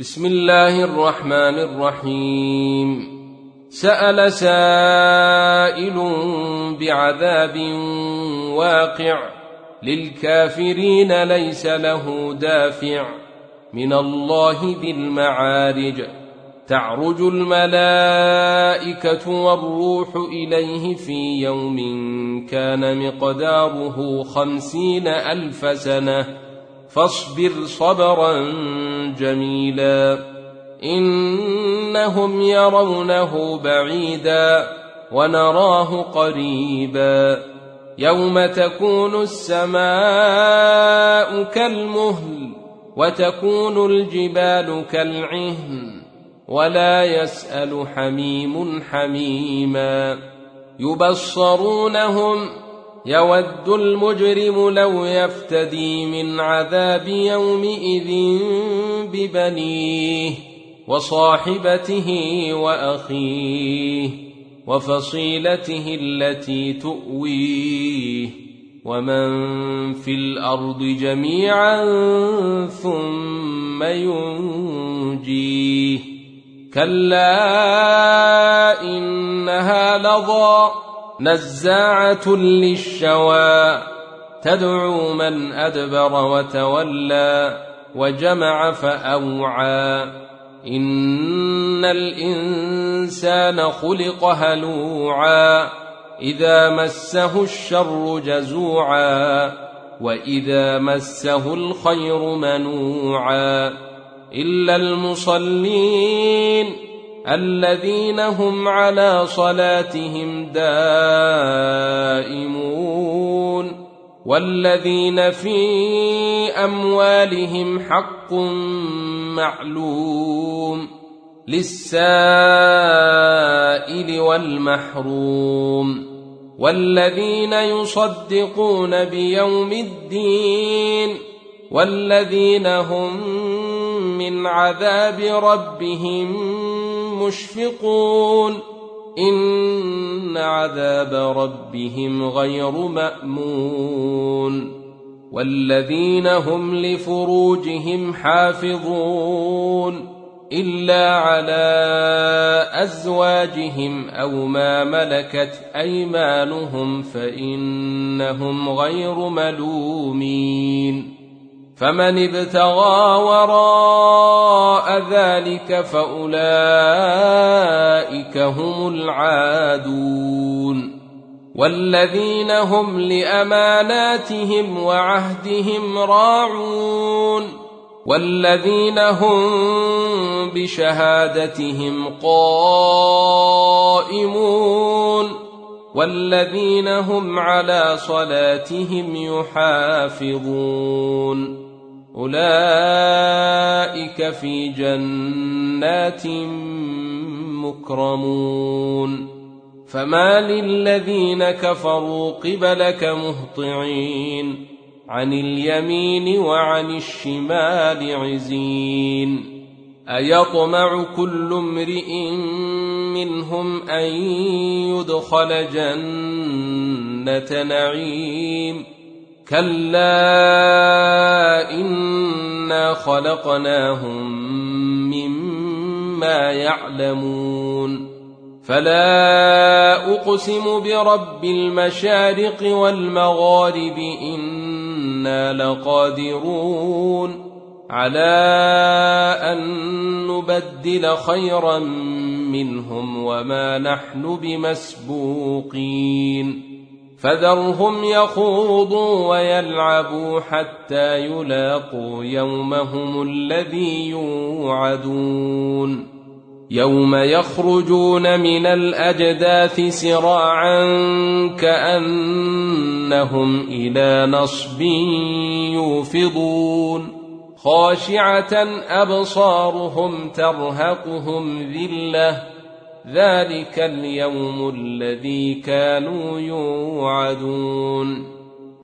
بسم الله الرحمن الرحيم. سأل سائل بعذاب واقع للكافرين ليس له دافع من الله ذي المعارج. تعرج الملائكة والروح إليه في يوم كان مقداره 50,000 سنة فاصبر صبرا جميلا إنهم يرونه بعيدا ونراه قريبا يوم تكون السماء كالمهل وتكون الجبال كالعهن ولا يسأل حميم حميما يبصرونهم يود المجرم لو يفتدي من عذاب يومئذ ببنيه وصاحبته وأخيه وفصيلته التي تؤويه ومن في الأرض جميعا ثم ينجيه كلا إنها لظى نزاعة للشوى تدعو من أدبر وتولى وجمع فأوعى إن الإنسان خلق هلوعا إذا مسه الشر جزوعا وإذا مسه الخير منوعا إلا المصلين الذين هم على صلاتهم دائمون والذين في أموالهم حق معلوم للسائل والمحروم والذين يصدقون بيوم الدين والذين هم من عذاب ربهم مشفقون إن عذاب ربهم غير مأمون والذين هم لفروجهم حافظون إلا على أزواجهم أو ما ملكت أيمانهم فإنهم غير ملومين فمن ابتغى وراء ذلك فأولئك هم العادون والذين هم لأماناتهم وعهدهم راعون والذين هم بشهادتهم قائمون والذين هم على صلاتهم يحافظون أولئك في جنات مكرمون فما للذين كفروا قبلك مهطعين عن اليمين وعن الشمال عزين أيطمع كل امرئ منهم أن يدخل جنة نعيم كلا إنا خلقناهم مما يعلمون فلا أقسم برب المشارق والمغارب إنا لقادرون على أن نبدل خيرا منهم وما نحن بمسبوقين فذرهم يخوضوا ويلعبوا حتى يلاقوا يومهم الذي يوعدون يوم يخرجون من الأجداث سراعا كأنهم إلى نصب يوفضون خاشعة أبصارهم ترهقهم ذلة ذلك اليوم الذي كانوا يوعدون